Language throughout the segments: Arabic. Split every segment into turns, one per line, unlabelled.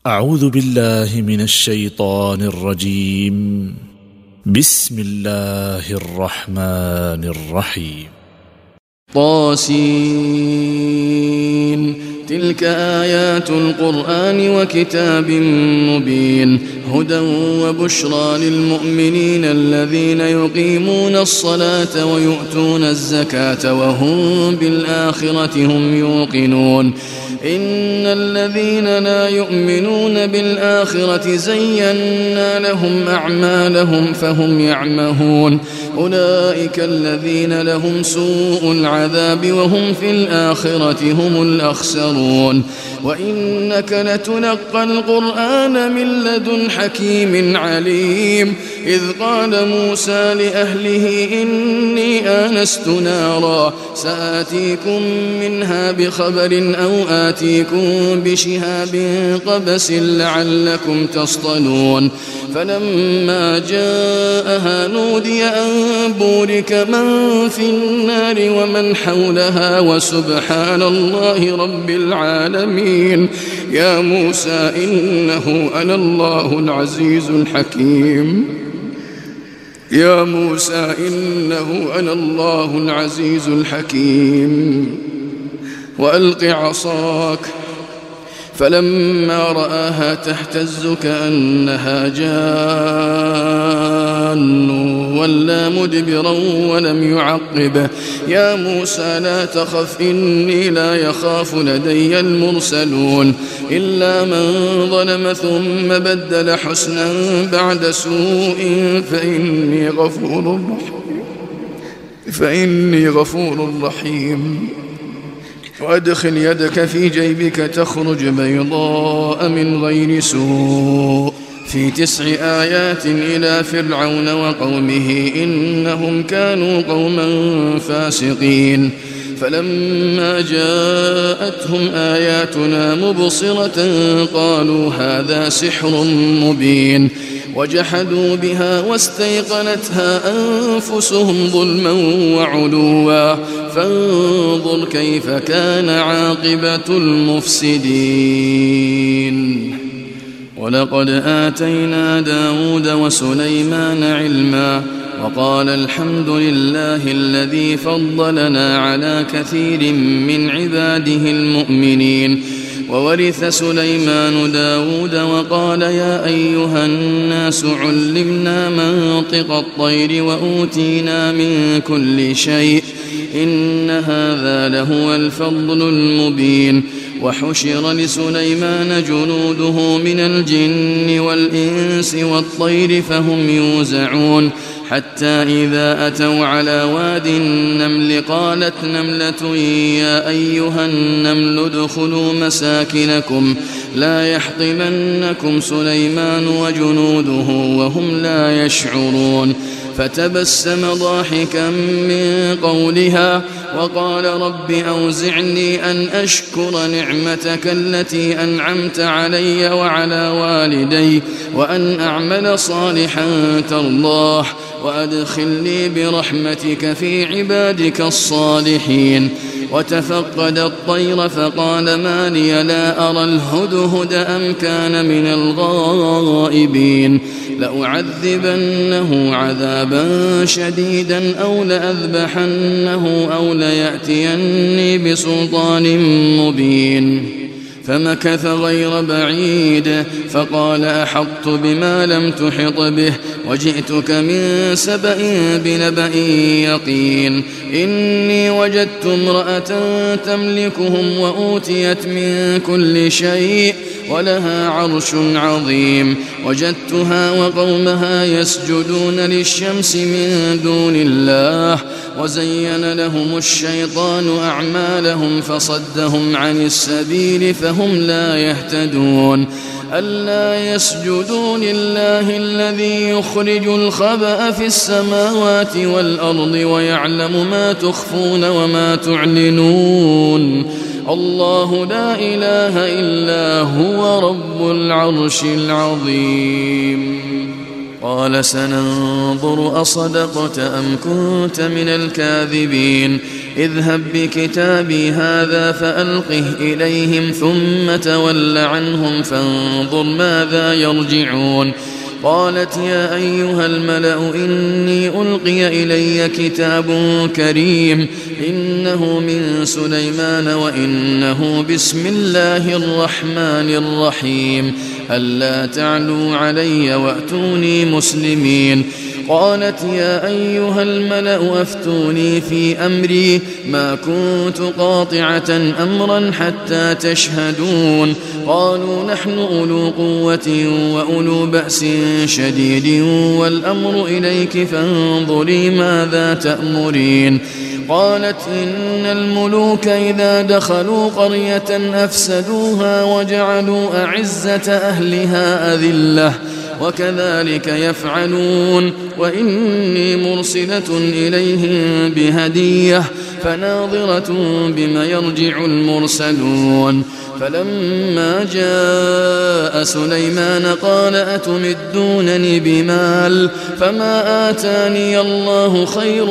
أعوذ بالله من الشيطان الرجيم. بسم الله الرحمن الرحيم.
طاسين. تلك آيات القرآن وكتاب مبين، هدى وبشرى للمؤمنين الذين يقيمون الصلاة ويؤتون الزكاة وهم بالآخرة هم يوقنون. إن الذين لا يؤمنون بالآخرة زينا لهم أعمالهم فهم يعمهون. أولئك الذين لهم سوء العذاب وهم في الآخرة هم الأخسرون. وإنك لتلقى القرآن من لدن حكيم عليم. إذ قال موسى لأهله إني آنست نارا سآتيكم منها بخبر أو آتيكم بشهاب قبس لعلكم تصطلون. فلما جاءها نودي أن بورك من في النار ومن حولها وسبحان الله رب العالمين. يا موسى إنه أنا الله العزيز الحكيم. يا موسى إنه أنا الله العزيز الحكيم. وألق عصاك. فلما رآها تهتز كأنها جان ولا مدبرا ولم يعقبه. يا موسى لا تخف إني لا يخاف لدي المرسلون. إلا من ظلم ثم بدل حسنا بعد سوء فإني غفور رحيم. وأدخل يدك في جيبك تخرج بيضاء من غير سوء في 9 آيات إلى فرعون وقومه إنهم كانوا قوما فاسقين. فلما جاءتهم آياتنا مبصرة قالوا هذا سحر مبين. وجحدوا بها واستيقنتها أنفسهم ظلما وعلوا فانظر كيف كان عاقبة المفسدين. ولقد آتينا داود وسليمان علما وقال الحمد لله الذي فضلنا على كثير من عباده المؤمنين. وورث سليمان داود وقال يا أيها الناس علمنا منطق الطير وأوتينا من كل شيء إن هذا لهو الفضل المبين. وحشر لسليمان جنوده من الجن والإنس والطير فهم يوزعون حتى إذا أتوا على واد النمل قالت نملة يا أيها النمل ادخلوا مساكنكم لا يحطمنكم سليمان وجنوده وهم لا يشعرون. فتبسم ضاحكا من قولها وقال رب أوزعني أن أشكر نعمتك التي أنعمت علي وعلى والدي وأن أعمل صالحا ترضاه وأدخلني برحمتك في عبادك الصالحين. وتفقد الطير فقال ما لي لا أرى الهدهد أم كان من الغائبين. لأعذبنه عذابا شديدا أو لأذبحنه أو ليأتيني بسلطان مبين. فمكث غير بعيد فقال أحطت بما لم تحط به وجئتك من سبأ بنبأ يقين. إني وجدت امرأة تملكهم وأوتيت من كل شيء ولها عرش عظيم. وجدتها وقومها يسجدون للشمس من دون الله وزين لهم الشيطان أعمالهم فصدهم عن السبيل فهم لا يهتدون. ألا يسجدوا لله الذي يخرج الخبأ في السماوات والأرض ويعلم ما تخفون وما تعلنون. الله لا إله إلا هو رب العرش العظيم. قال سننظر أصدقت أم كنت من الكاذبين اذهب بكتابي هذا فألقه إليهم ثم تول عنهم فانظر ماذا يرجعون قالت يا أيها الملأ إني ألقي إلي كتاب كريم إنه من سليمان وإنه بسم الله الرحمن الرحيم ألا تعلوا علي وأتوني مسلمين قالت يا أيها الملأ أفتوني في أمري ما كنت قاطعة أمرا حتى تشهدون قالوا نحن أولو قوة وأولو بأس شديد والأمر إليك فانظري ماذا تأمرين قالت إن الملوك إذا دخلوا قرية أفسدوها وجعلوا أعزة أهلها أذلة وكذلك يفعلون وإني مرسلة إليهم بهدية فناظرة بما يرجع المرسلون فلما جاء سليمان قال أتمدونني بمال فما آتاني الله خير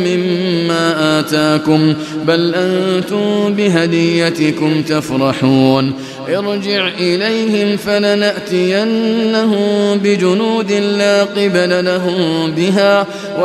مما آتاكم بل أنتم بهديتكم تفرحون ارجع إليهم فلنأتينهم بجنود لا قبل لهم بها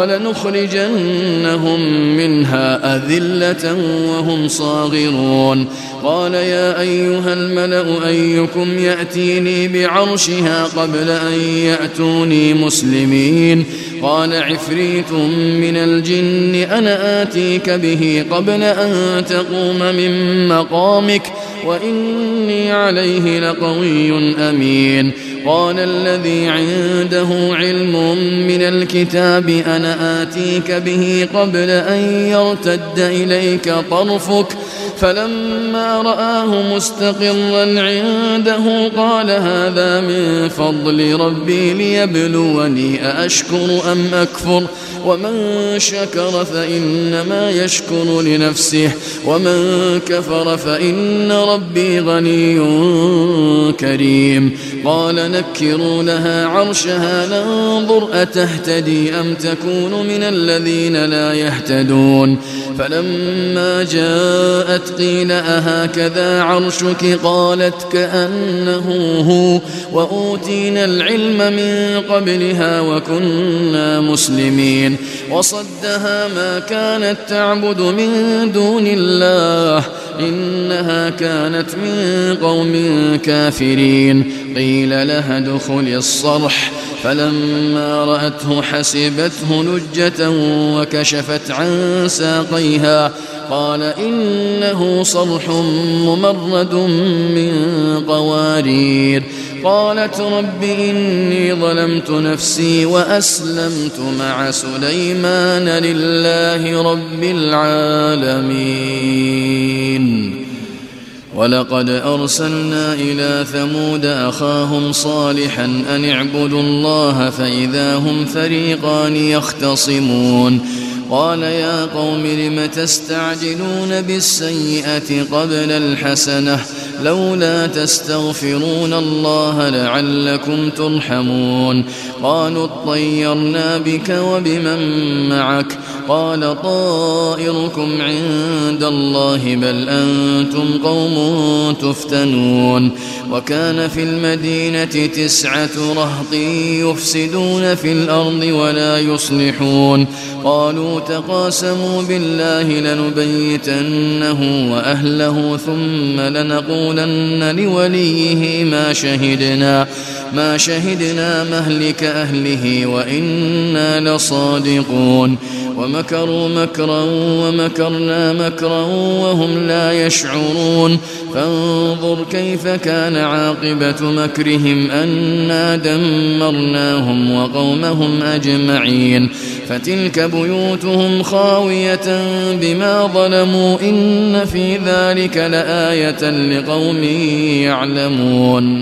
ولنخرجنهم منها أذلة وهم صاغرون قال يا أيها الملأ أيكم يأتيني بعرشها قبل أن يأتوني مسلمين قال عفريت من الجن أنا آتيك به قبل أن تقوم من مقامك وإني عليه لقوي أمين قال الذي عنده علم من الكتاب أنا آتيك به قبل أن يرتد إليك طرفك فلما رآه مستقرا عنده قال هذا من فضل ربي ليبلوني أأشكر أم أكفر ومن شكر فإنما يشكر لنفسه ومن كفر فإن ربي غني كريم قال نكروا لها عرشها ننظر أتهتدي أم تكون من الذين لا يهتدون فلما جاءت قيل أهكذا عرشك قالت كأنه هو وأوتينا العلم من قبلها وكنا مسلمين وصدها ما كانت تعبد من دون الله إنها كانت من قوم كافرين قيل لها ادخل الصرح فلما رأته حسبته لجة وكشفت عن ساقيها قال إنه صرح ممرد من قوارير قالت رب إني ظلمت نفسي وأسلمت مع سليمان لله رب العالمين ولقد أرسلنا إلى ثمود أخاهم صالحا أن اعبدوا الله فإذا هم فريقان يختصمون قال يا قوم لم تستعجلون بالسيئة قبل الحسنة لولا تستغفرون الله لعلكم ترحمون قالوا اطيرنا بك وبمن معك قال طائركم عند الله بل أنتم قوم تفتنون وكان في المدينة 9 رهط يفسدون في الأرض ولا يصلحون قالوا تقاسموا بالله لنبيتنه وأهله ثم لنقولن لوليه ما شهدنا مهلك أهله وإنا لصادقون ومكروا مكرا ومكرنا مكرا وهم لا يشعرون فانظر كيف كان عاقبة مكرهم أنا دمرناهم وقومهم أجمعين فتلك بيوتهم خاوية بما ظلموا إن في ذلك لآية لقوم يعلمون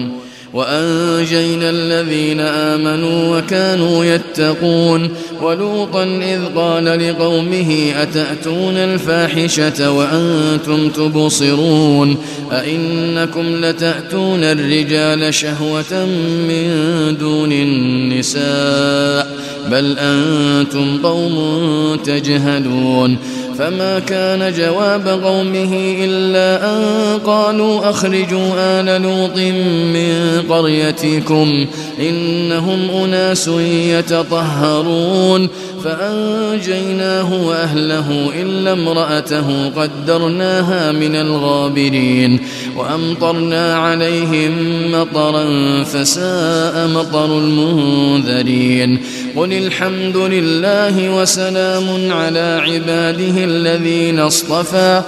وأنجينا الذين آمنوا وكانوا يتقون ولوطا إذ قال لقومه أتأتون الفاحشة وأنتم تبصرون أئنكم لتأتون الرجال شهوة من دون النساء بل أنتم قوم تجهلون فما كان جواب قومه إلا أن قالوا أخرجوا آل لوط من قريتكم إنهم أناس يتطهرون فأنجيناه وأهله إلا امرأته قدرناها من الغابرين وأمطرنا عليهم مطرا فساء مطر المنذرين قل الحمد لله وسلام على عباده الذين اصطفى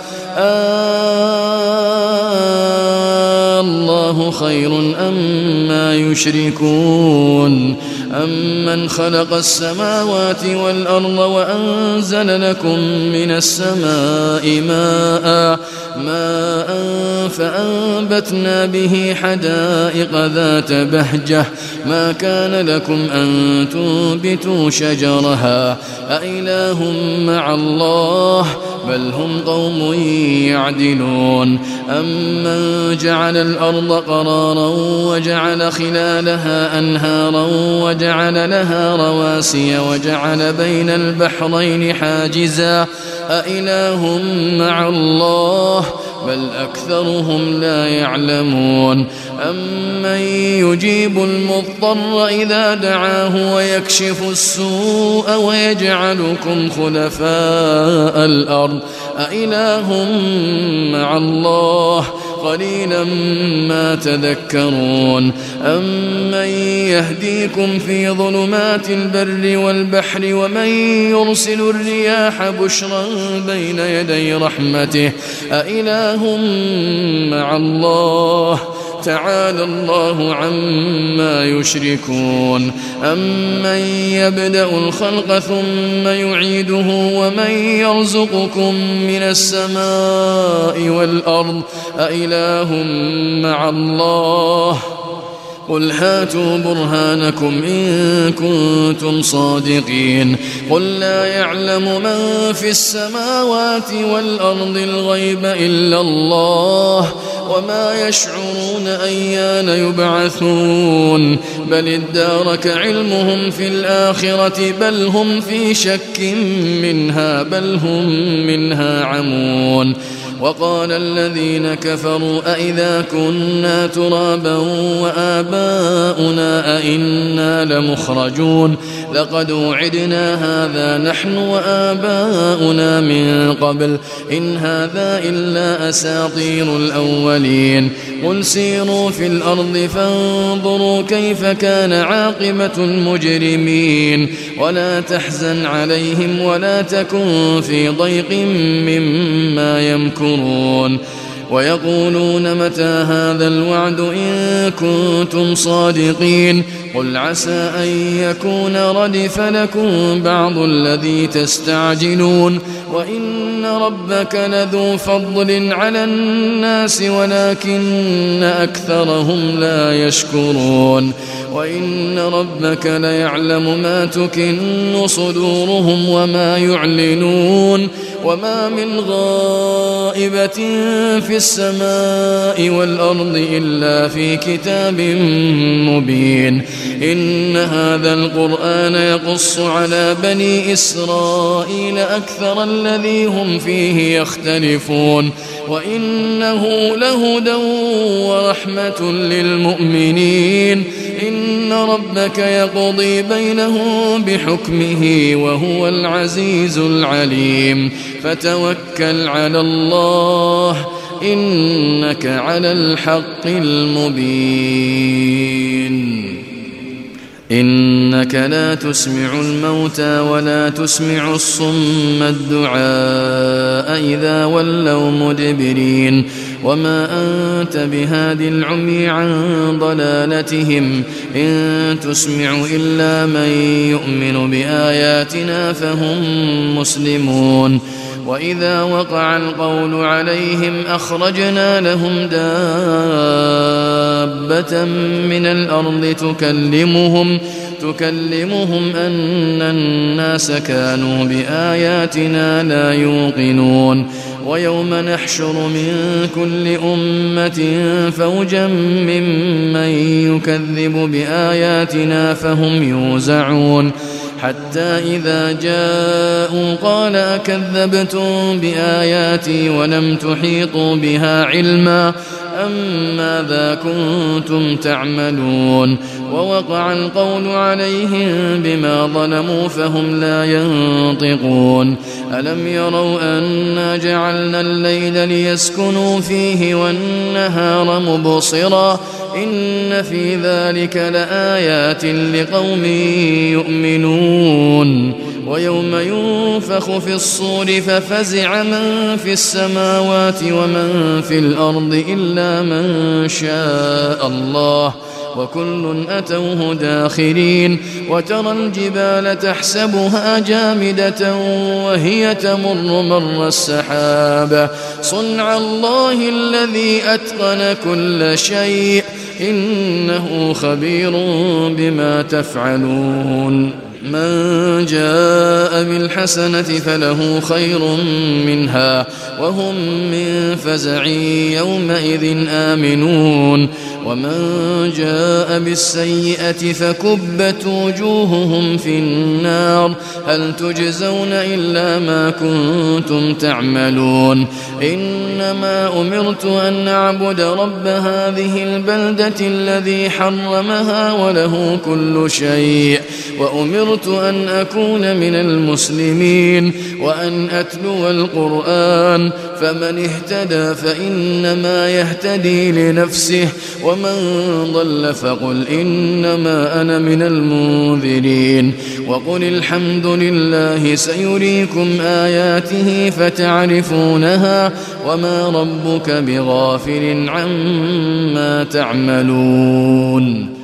الله خير أما يشركون أمن خلق السماوات والأرض وأنزل لكم من السماء ماء فأنبتنا به حدائق ذات بهجة ما كان لكم أن تنبتوا شجرها أإله مع الله بل هم قوم يعدلون أمن جعل الأرض قرارا وجعل خلالها أنهارا وجعل لها رواسي وجعل بين البحرين حاجزا أإله مع الله بل أكثرهم لا يعلمون أمن يجيب المضطر إذا دعاه ويكشف السوء ويجعلكم خلفاء الأرض أإله مع الله قليلا ما تذكرون أمن يهديكم في ظلمات البر والبحر ومن يرسل الرياح بشرا بين يدي رحمته أإله مع الله تعالى الله عما يشركون أمن يبدأ الخلق ثم يعيده ومن يرزقكم من السماء والأرض أإله مع الله قل هاتوا برهانكم إن كنتم صادقين قل لا يعلم من في السماوات والأرض الغيب إلا الله وما يشعرون أيان يبعثون بل ادارك علمهم في الآخرة بل هم في شك منها بل هم منها عمون وقال الذين كفروا أئذا كنا ترابا وآباؤنا أئنا لمخرجون لقد وعدنا هذا نحن وآباؤنا من قبل إن هذا إلا أساطير الأولين قل سيروا في الأرض فانظروا كيف كان عاقبة المجرمين ولا تحزن عليهم ولا تكن في ضيق مما يمكرون ويقولون متى هذا الوعد إن كنتم صادقين قل عسى أن يكون ردف لكم بعض الذي تستعجلون وإن ربك لذو فضل على الناس ولكن أكثرهم لا يشكرون وإن ربك ليعلم ما تكن صدورهم وما يعلنون وما من غائبة في السماء والأرض إلا في كتاب مبين إن هذا القرآن يقص على بني إسرائيل أكثر الذي هم فيه يختلفون وإنه لهدى ورحمة للمؤمنين إن ربك يقضي بينهم بحكمه وهو العزيز العليم فتوكل على الله إنك على الحق المبين إنك لا تسمع الموتى ولا تسمع الصم الدعاء إذا ولوا مدبرين وما أنت بهاد العمي عن ضلالتهم إن تسمع إلا من يؤمن بآياتنا فهم مسلمون وإذا وقع القول عليهم أخرجنا لهم دابة من الأرض تكلمهم أن الناس كانوا بآياتنا لا يوقنون ويوم نحشر من كل أمة فوجا ممن يكذب بآياتنا فهم يوزعون حتى إذا جاءوا قال أكذبتم بآياتي ولم تحيطوا بها علما أم ماذا كنتم تعملون ووقع القول عليهم بما ظلموا فهم لا ينطقون ألم يروا أنا جعلنا الليل ليسكنوا فيه والنهار مبصرا إن في ذلك لآيات لقوم يؤمنون ويوم ينفخ في الصور ففزع من في السماوات ومن في الأرض إلا من شاء الله وكل أتوه داخرين وترى الجبال تحسبها جامدة وهي تمر مر السحاب صنع الله الذي أتقن كل شيء إنه خبير بما تفعلون من جاء بالحسنة فله خير منها وهم من فزع يومئذ آمنون ومن جاء بالسيئة فكبت وجوههم في النار هل تجزون إلا ما كنتم تعملون إنما أمرت أن أعبد رب هذه البلدة الذي حرمها وله كل شيء وأمرت أن أكون من المسلمين وأن أتلو القرآن فمن اهتدى فإنما يهتدي لنفسه ومن ضل فقل إنما أنا من المنذرين وقل الحمد لله سيريكم آياته فتعرفونها وما ربك بغافل عما تعملون